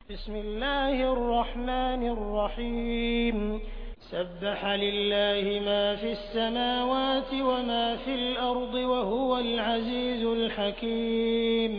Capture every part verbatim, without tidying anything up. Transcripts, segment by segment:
बिस्मिल्लाहिर्रहमानिर्रहीम सब्बह लिल्लाहि मा फिस्समावाति व मा फिल अर्दि व हुवल अज़ीज़ुल हकीम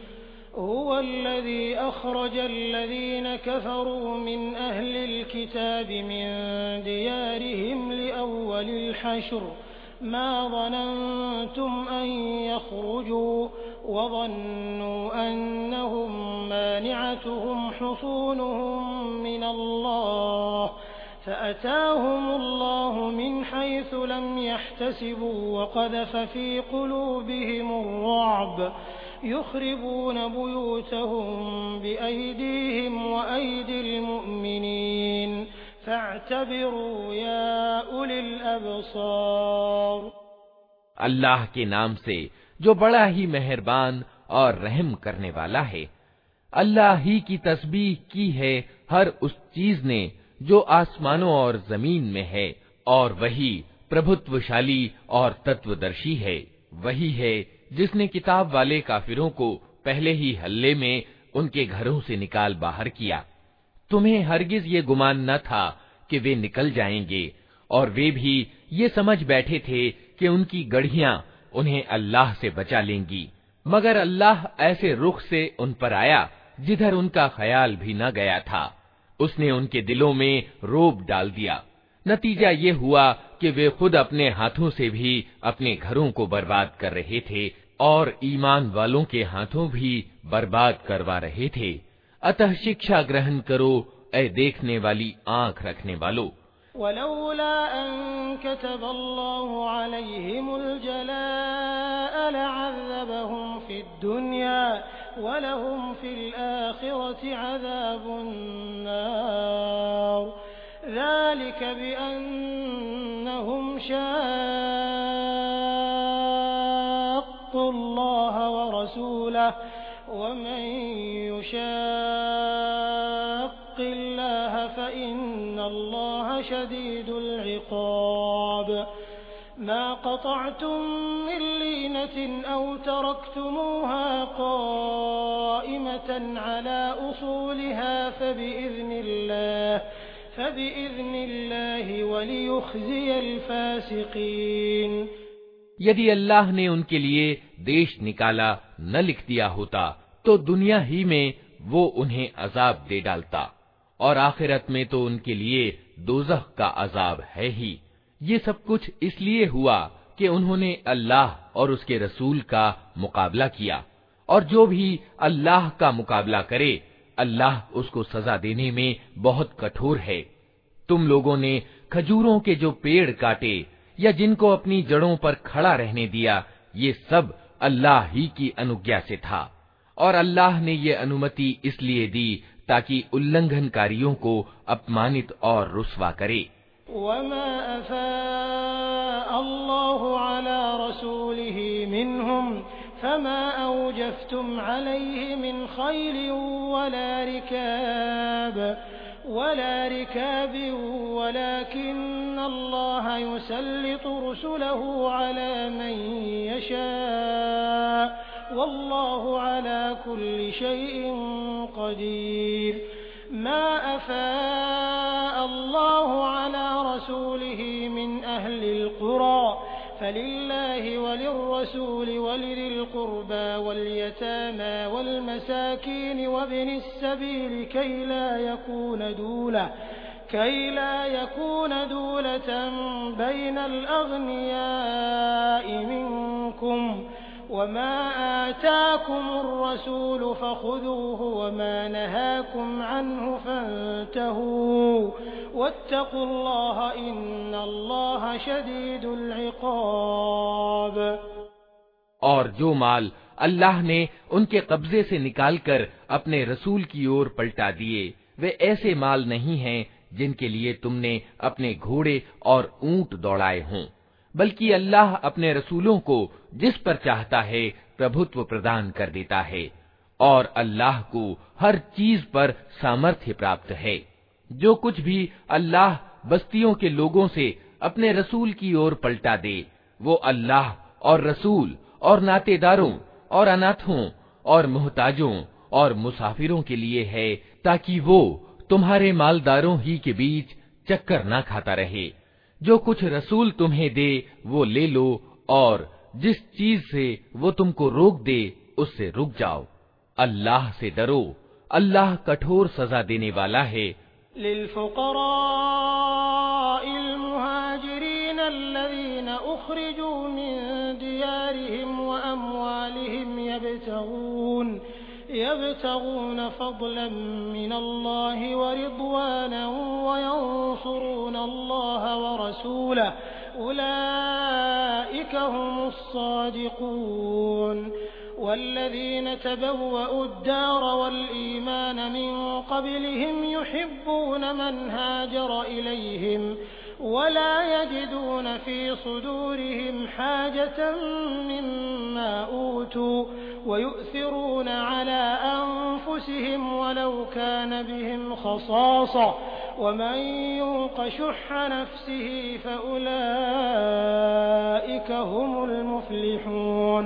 हुवल्लज़ी अख़रजल लज़ीन कफ़रू मिन अहलिल किताबि मिन दियारिहिम लिअव्वलिल हश्र मा ज़ननतुम अन यख़रुजू वज़न्नू अन्नहुम मानिअतुहुम हुसूनुहुम मिनल्लाह फ़अताहुमुल्लाहु मिन हैसु लम यहतसिबू वक़ज़फ़ फ़ी क़ुलूबिहिमुर्रुअब युख़रिबून बुयूतहुम बिअयदीहिम वअयदिल मुअमिनीन फ़अतबिरू या उलिल अबसार। अल्लाह के नाम से जो बड़ा ही मेहरबान और रहम करने वाला है। अल्लाह ही की तस्बीह की है हर उस चीज ने जो आसमानों और जमीन में है, और वही प्रभुत्वशाली और तत्वदर्शी है। वही है जिसने किताब वाले काफिरों को पहले ही हल्ले में उनके घरों से निकाल बाहर किया। तुम्हें हरगिज ये गुमान न था कि वे निकल जाएंगे, और वे भी ये समझ बैठे थे कि उनकी गढ़ियां उन्हें अल्लाह से बचा लेंगी, मगर अल्लाह ऐसे रुख से उन पर आया जिधर उनका ख्याल भी न गया था। उसने उनके दिलों में रोब डाल दिया। नतीजा ये हुआ कि वे खुद अपने हाथों से भी अपने घरों को बर्बाद कर रहे थे और ईमान वालों के हाथों भी बर्बाद करवा रहे थे। अतः शिक्षा ग्रहण करो ऐ देखने वाली आंख रखने वालों। वलौला अन कतबल्लाहु अलैहिमुल जलाअ लअज़्ज़बहुम फिद्दुन्या वलहुम फिल आखिरति अज़ाबुन नार ज़ालिक बिअन्नहुम शाक़्क़ुल्लाह व रसूलहु वमन युशाक़्क़िल्लाह फ़इन्नल्लाह शदीदुल इक़ाब। मा क़तअतुम मिन लीनतिन औ तरक्तुमूहा क़ाइमतन अला उसूलिहा फ़बिइज़्निल्लाह फ़बिइज़्निल्लाहि वलियुख़ज़ियल फ़ासिक़ीन। यदि अल्लाह ने उनके लिए देश निकाला न लिख दिया होता तो दुनिया ही में वो उन्हें अजाब दे डालता, और आखिरत में तो उनके लिए दोज़ख का अजाब है ही। ये सब कुछ इसलिए हुआ कि उन्होंने अल्लाह और उसके रसूल का मुकाबला किया, और जो भी अल्लाह का मुकाबला करे अल्लाह उसको सजा देने में बहुत कठोर है। तुम लोगों ने खजूरों के जो पेड़ काटे या जिनको अपनी जड़ों पर खड़ा रहने दिया, ये सब अल्लाह ही की अनुज्ञा से था, और अल्लाह ने ये अनुमति इसलिए दी ताकि उल्लंघनकारियों को अपमानित और रुस्वा करे। वमा अफ़ाअल्लाहु अला रसूलिही मिनहुम फमा औजफ्तुम अलैहि मिन खैलिन वला रिकाब वला रिकाबिन वलाकिन्नल्लाह युसल्लितु रुसुलहु अला मन यशा वल्लाहु अला कुल्लि शैइन क़दीर। मा अफ़ाअल्लाहु अला रसूलिही मिन अहलिल क़ुरा फलिल्लाहि वलिर्रसूलि वलिज़िल क़ुर्बा वल्यतामा वल्मसाकीन वब्निस सबील कई ला यकून दूला कई ला यकून दूलतन बैनल अग़नियाइ मिनकुम वमा आताकुमुर रसूल फ़ख़ुज़ूहु वमा नहाकुम अन्हु फ़ंतहू वत्तक़ुल्लाह इन्नल्लाह शदीदुल इक़ाब। और जो माल अल्लाह ने उनके कब्जे से निकालकर अपने रसूल की ओर पलटा दिए, वे ऐसे माल नहीं हैं जिनके लिए तुमने अपने घोड़े और ऊंट दौड़ाए हों, बल्कि अल्लाह अपने रसूलों को जिस पर चाहता है प्रभुत्व प्रदान कर देता है, और अल्लाह को हर चीज पर सामर्थ्य प्राप्त है। जो कुछ भी अल्लाह बस्तियों के लोगों से अपने रसूल की ओर पलटा दे, वो अल्लाह और रसूल और नातेदारों और अनाथों और मुहताजों और मुसाफिरों के लिए है ताकि वो तुम्हारे मालदारों ही के बीच चक्कर ना खाता रहे। जो कुछ रसूल तुम्हें दे वो ले लो, और जिस चीज से वो तुमको रोक दे उससे रुक जाओ। अल्लाह से डरो, अल्लाह कठोर सजा देने वाला है। लिल्फुक़राइल मुहाजिरीन अल्लज़ीना उख़रिजू मिन दियारिहिम व अम्वालिहिम यब्तगून यब्तगून फ़ज़लन मिनल्लाहि व रिज़वानन व यंसुरून अल्लाह व रसूलहु उलाइका हुमुस सादिक़ून। वल्लज़ीन तबव्वअु द्दार वल-ईमान मिन क़ब्लिहिम युहिब्बून मन हाजर इलैहिम वला यजिदून फ़ी सुदूरिहिम हाजतन मिम्मा ऊतू वयु'थिरून अला अन्फुसिहिम वलौ कान बिहिम खसासा वमन युक़ शुह्ह नफ्सिही फ़उलाइका हुमुल मुफ़्लिहून।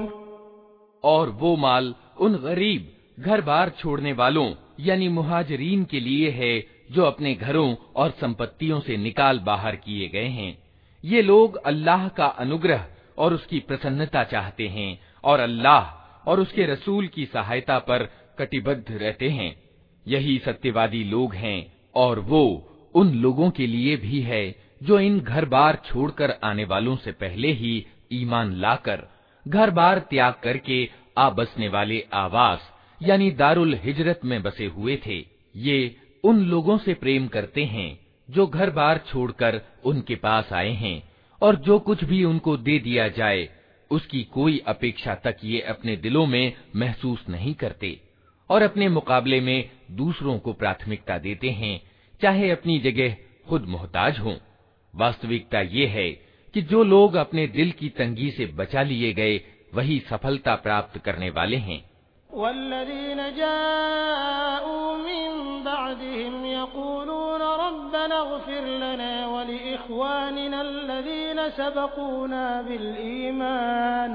और वो माल उन गरीब घर बार छोड़ने वालों यानी मुहाजिरीन के लिए है जो अपने घरों और संपत्तियों से निकाल बाहर किए गए हैं। ये लोग अल्लाह का अनुग्रह और उसकी प्रसन्नता चाहते हैं और अल्लाह और उसके रसूल की सहायता पर कटिबद्ध रहते हैं। यही सत्यवादी लोग हैं। और वो उन लोगों के लिए भी है जो इन घर बार छोड़कर आने वालों से पहले ही ईमान लाकर घर बार त्याग करके आ बसने वाले आवास यानी दारुल हिजरत में बसे हुए थे। ये उन लोगों से प्रेम करते हैं जो घर बार छोड़कर उनके पास आए हैं, और जो कुछ भी उनको दे दिया जाए उसकी कोई अपेक्षा तक ये अपने दिलों में महसूस नहीं करते, और अपने मुकाबले में दूसरों को प्राथमिकता देते हैं, चाहे अपनी जगह खुद मोहताज हों। वास्तविकता ये है कि जो लोग अपने दिल की तंगी से बचा लिए गए वही सफलता प्राप्त करने वाले हैं। वल्लज़ीन जाऊ मिन बअदिहिम यक़ूलून रब्बना इग़फिर लना व लिइख़वानिना अल्लज़ीना सबक़ूना बिल ईमान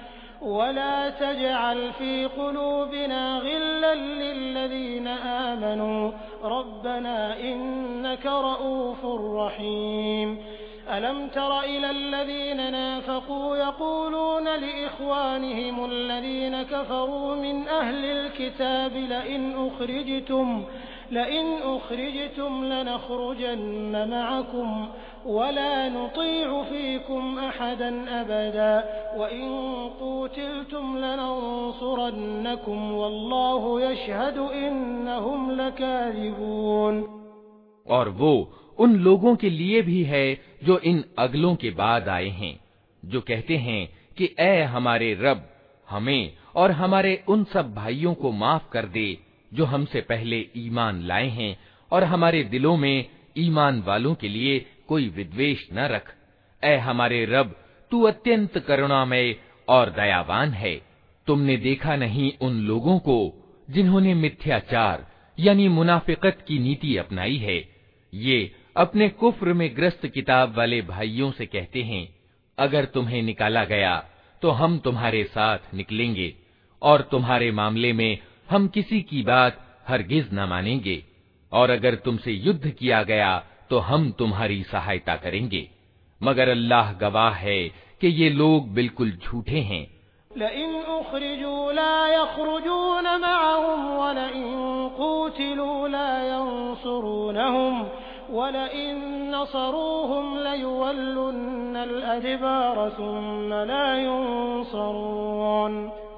वला तजअल फ़ी क़ुलूबिना ग़िल्लन लिल्लज़ीना आमनू रब्बना इन्नका रऊफ़ुर रहीम। अलम तर इलल्लज़ीन नाफ़क़ू यक़ूलून लिइख़वानिहिम अल्लज़ीना कफ़रू मिन अहलिल किताबि लइन उख़रिजतुम लइन उख़रिजतुम लनख़रुजन्न मअकुम वला नुतीअु फ़ीकुम अहदन अबदा व इन क़ूतिलतुम लनंसुरन्नकुम वल्लाहु यशहदु इन्नहुम लकाज़िबून। और वो उन लोगों के लिए भी है जो इन अगलों के बाद आए हैं, जो कहते हैं कि ऐ हमारे रब, हमें और हमारे उन सब भाइयों को माफ कर दे जो हमसे पहले ईमान लाए हैं, और हमारे दिलों में ईमान वालों के लिए कोई विद्वेष न रख। ऐ हमारे रब, तू अत्यंत करुणामय और दयावान है। तुमने देखा नहीं उन लोगों को जिन्होंने मिथ्याचार यानी मुनाफिकत की नीति अपनाई है। ये अपने कुफ्र में ग्रस्त किताब वाले भाइयों से कहते हैं, अगर तुम्हें निकाला गया तो हम तुम्हारे साथ निकलेंगे, और तुम्हारे मामले में हम किसी की बात हरगिज न मानेंगे, और अगर तुमसे युद्ध किया गया तो हम तुम्हारी सहायता करेंगे। मगर अल्लाह गवाह है कि ये लोग बिल्कुल झूठे हैं। लइन उख़रिजू ला यख़रुजून मअहुम वलइन क़ूतिलू ला यंसुरूनहुम वलइन नसरूहुम लयुवल्लुन्नल अदबार सुम्मा ला युंसरून।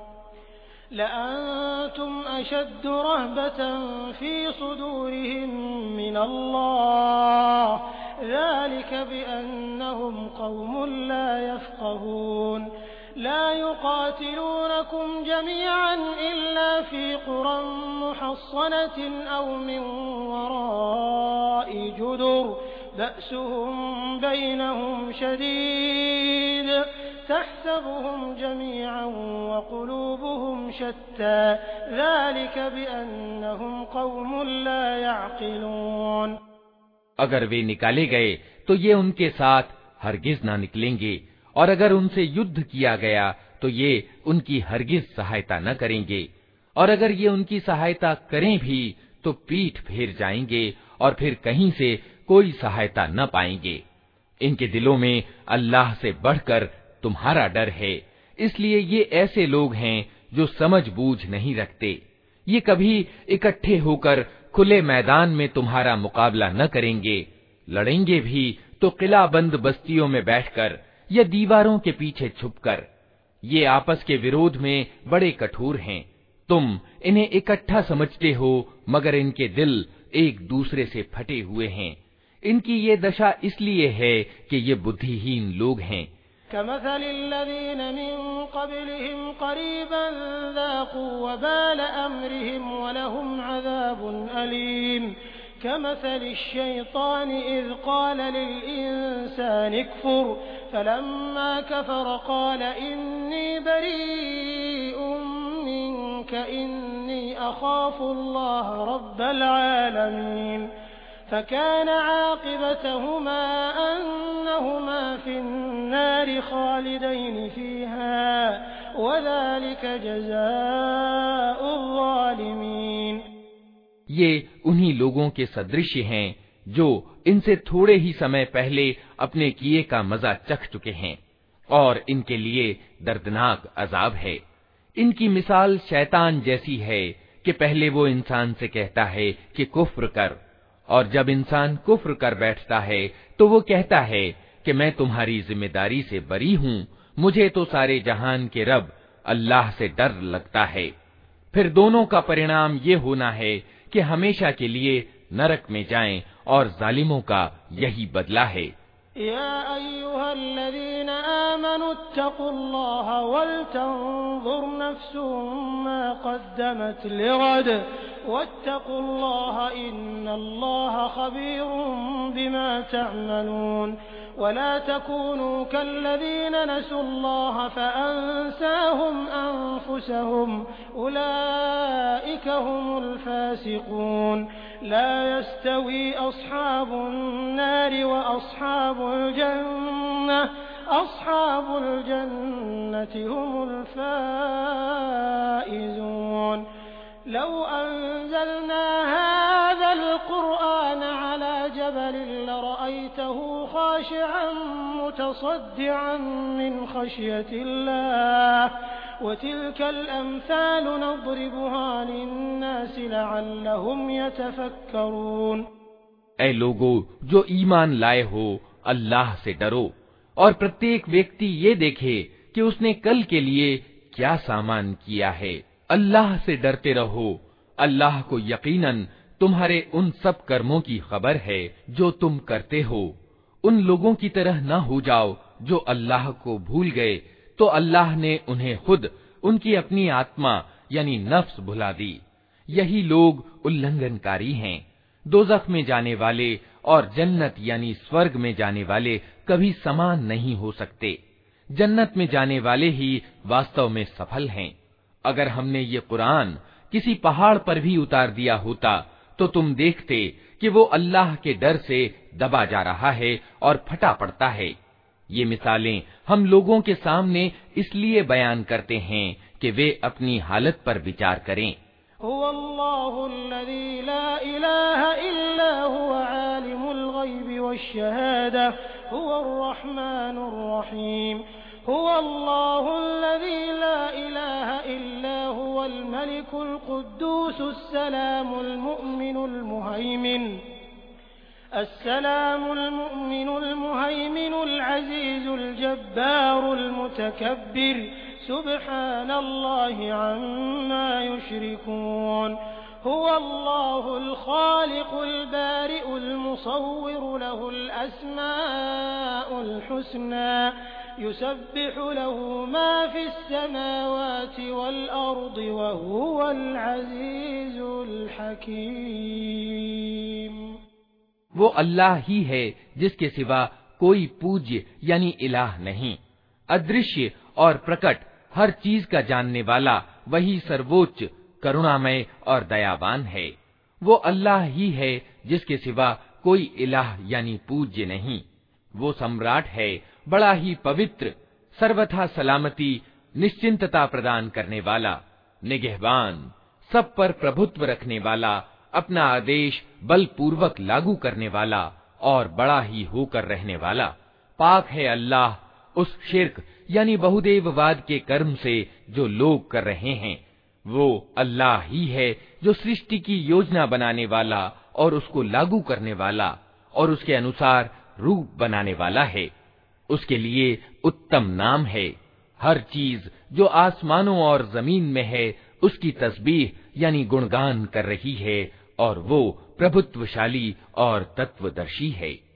लअंतुम अशद्दु रहबतन फ़ी सुदूरिहिम मिनल्लाह ज़ालिक बिअन्नहुम क़ौमुन ला यफ़क़हून। ला युक़ातिलूनकुम जमीअन इल्ला फ़ी क़ुरन मुहस्सनतिन औ मिन वराइ जुदुर बअसुहुम बैनहुम शदीद तहसबुहुम जमीअन व क़ुलूबुहुम शत्ता ज़ालिक बिअन्नहुम क़ौमुन ला यअक़िलून। अगर वे निकाले गए तो ये उनके साथ हरगिज ना निकलेंगे, और अगर उनसे युद्ध किया गया तो ये उनकी हरगिज सहायता न करेंगे, और अगर ये उनकी सहायता करें भी तो पीठ फेर जाएंगे और फिर कहीं से कोई सहायता न पाएंगे। इनके दिलों में अल्लाह से बढ़कर तुम्हारा डर है, इसलिए ये ऐसे लोग हैं जो समझ बूझ नहीं रखते। ये कभी इकट्ठे होकर खुले मैदान में तुम्हारा मुकाबला न करेंगे, लड़ेंगे भी तो किलाबंद बस्तियों में बैठकर या दीवारों के पीछे छुपकर। ये आपस के विरोध में बड़े कठोर हैं। तुम इन्हें इकट्ठा समझते हो, मगर इनके दिल एक दूसरे से फटे हुए हैं। इनकी ये दशा इसलिए है कि ये बुद्धिहीन लोग हैं। कमसलिल्लज़ीन मिन क़ब्लिहिम क़रीबन ज़ाक़ू वबाल अम्रिहिम वलहुम अज़ाबुन अलीम कमसलिश्शैतानि इज़ क़ाल लिल-इंसानि क्फ़ुर फलम्मा कफ़र क़ाल इन्नी बरीउम मिन्क इन्नी अख़ाफ़ुल्लाह रब्बल आलमीन फकान आक़िबतहुमा अन्नहुमा फ़िन्नारि ख़ालिदैनि फ़ीहा वज़ालिक जज़ाउज़ ज़ालिमीन। ये उन्हीं लोगों के सदृश हैं जो इनसे थोड़े ही समय पहले अपने किए का मजा चख चुके हैं और इनके लिए दर्दनाक अजाब है। इनकी मिसाल शैतान जैसी है कि पहले वो इंसान से कहता है कि कुफ्र कर, और जब इंसान कुफ्र कर बैठता है तो वो कहता है कि मैं तुम्हारी जिम्मेदारी से बरी हूँ, मुझे तो सारे जहान के रब अल्लाह से डर लगता है। फिर दोनों का परिणाम ये होना है कि हमेशा के लिए नरक में जाएं और जालिमों का यही बदला है। या अय्युहल्लज़ीना आमनु इत्तक़ुल्लाह वलतंज़ुर नफ्सुम मा क़द्दमत लिग़द वत्तक़ुल्लाह इन्नल्लाह ख़बीरुम बिमा तअमलून वला तकूनू कल्लज़ीना नसुल्लाह फ़अंसाहुम अनफुसहुम उलाइका हुमुल फ़ासिक़ून ला यस्तवी अस्हाबुन नारि व अस्हाबुल जन्नह अस्हाबुल जन्नति हुमुल फ़ाइज़ून। लौ अंज़लना हाज़ल क़ुरआन अला जबलिन लरअयतहु ख़ाशिअन मुतसद्दिअन मिन ख़श्यतिल्लाह वतिल्कल अम्सालु नज़रिबुहा लिन्नासि लअल्लहुम यतफ़क्करून। ऐ लोगो जो ईमान लाए हो, अल्लाह से डरो और प्रत्येक व्यक्ति ये देखे कि उसने कल के लिए क्या सामान किया है। अल्लाह से डरते रहो, अल्लाह को यकीनन तुम्हारे उन सब कर्मों की खबर है जो तुम करते हो। उन लोगों की तरह न हो जाओ जो अल्लाह को भूल गए तो अल्लाह ने उन्हें खुद उनकी अपनी आत्मा यानी नफ्स भुला दी। यही लोग उल्लंघनकारी हैं। दोज़ख में जाने वाले और जन्नत यानी स्वर्ग में जाने वाले कभी समान नहीं हो सकते। जन्नत में जाने वाले ही वास्तव में सफल हैं। अगर हमने ये कुरान किसी पहाड़ पर भी उतार दिया होता तो तुम देखते कि वो अल्लाह के डर से दबा जा रहा है और फटा पड़ता है। ये मिसालें हम लोगों के सामने इसलिए बयान करते हैं कि वे अपनी हालत पर विचार करें। हुवल्लाहुल्लज़ी ला इलाहा इल्ला हुवा आलिमुल ग़ैबि वश्शहादा हुवर्रहमानुर रहीम। हुवल्लाहुल्लज़ी ला इलाहा इल्ला हुवल मलिकुल कुद्दूसुस सलामुल मुअ्मिनुल मुहैमिन अस्सलामुल मुअ्मिनुल मुहैमिनुल अज़ीज़ुल जब्बारुल मुतकब्बिर सुब्हानल्लाहि अम्मा युश्रिकून। हुवल्लाहुल ख़ालिक़ुल बारिउल मुसव्विरु लहुल अस्माउल हुस्ना युसब्बिहु लहु मा फ़िस समावाति वल अर्दि व हुवल अज़ीज़ुल हकीम। वो अल्लाह ही है जिसके सिवा कोई पूज्य यानी इलाह नहीं। अदृश्य और प्रकट हर चीज का जानने वाला वही सर्वोच्च करुणामय और दयावान है। वो अल्लाह ही है जिसके सिवा कोई इलाह यानी पूज्य नहीं। वो सम्राट है, बड़ा ही पवित्र, सर्वथा सलामती निश्चिंतता प्रदान करने वाला, निगहबान, सब पर प्रभुत्व रखने वाला, अपना आदेश बलपूर्वक लागू करने वाला और बड़ा ही होकर रहने वाला। पाक है अल्लाह उस शिर्क यानी बहुदेववाद के कर्म से जो लोग कर रहे हैं। वो अल्लाह ही है जो सृष्टि की योजना बनाने वाला और उसको लागू करने वाला और उसके अनुसार रूप बनाने वाला है। उसके लिए उत्तम नाम है। हर चीज जो आसमानों और जमीन में है उसकी तस्बीह यानी गुणगान कर रही है और वो प्रभुत्वशाली और तत्वदर्शी है।